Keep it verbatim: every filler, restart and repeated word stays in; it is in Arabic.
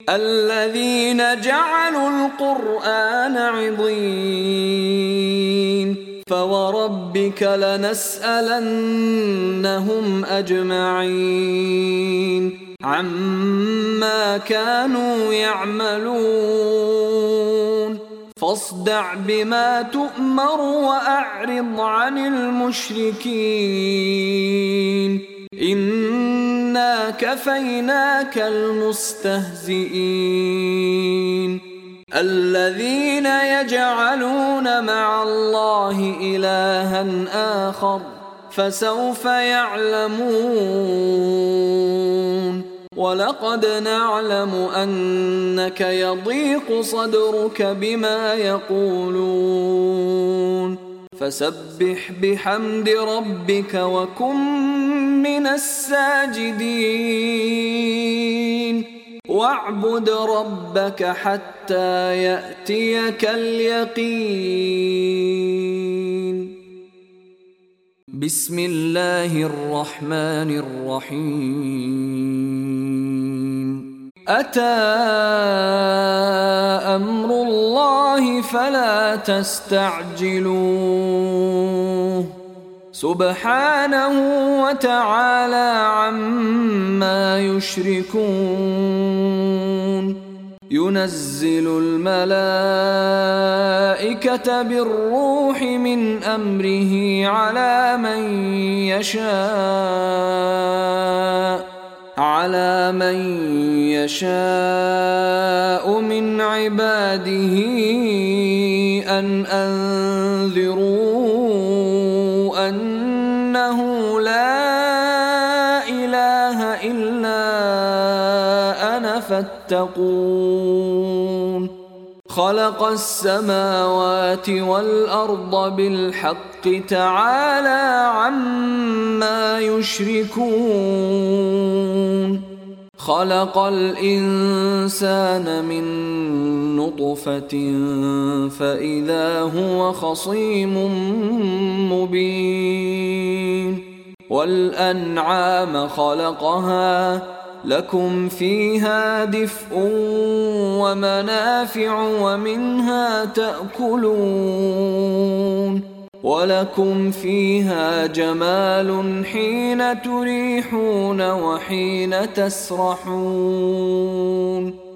الذين جعلوا القرآن عضين فوربك لنسألنهم أجمعين عما كانوا يعملون فاصدع بما تؤمر وأعرض عن المشركين إنا كفيناك المستهزئين الذين يجعلون مع الله إلها آخر فسوف يعلمون ولقد نعلم أنك يضيق صدرك بما يقولون فسبح بحمد ربك وكن من الساجدين واعبد ربك حتى يأتيك اليقين. بسم الله الرحمن الرحيم. أتى أمر الله فلا تستعجلوه سبحانه وتعالى عما يشركون ينزل الملائكة بالروح من أمره على من يشاء على من يشاء من عباده أن أنذروا أنه لا إله إلا أنا فاتقون خلق السماوات والأرض بالحق تعالى عما يشركون خلق الإنسان من نطفة فإذا هو خصيم مبين والأنعام خلقها لكم فيها دفء ومنافع ومنها تأكلون ولكم فيها جمال حين تريحون وحين تسرحون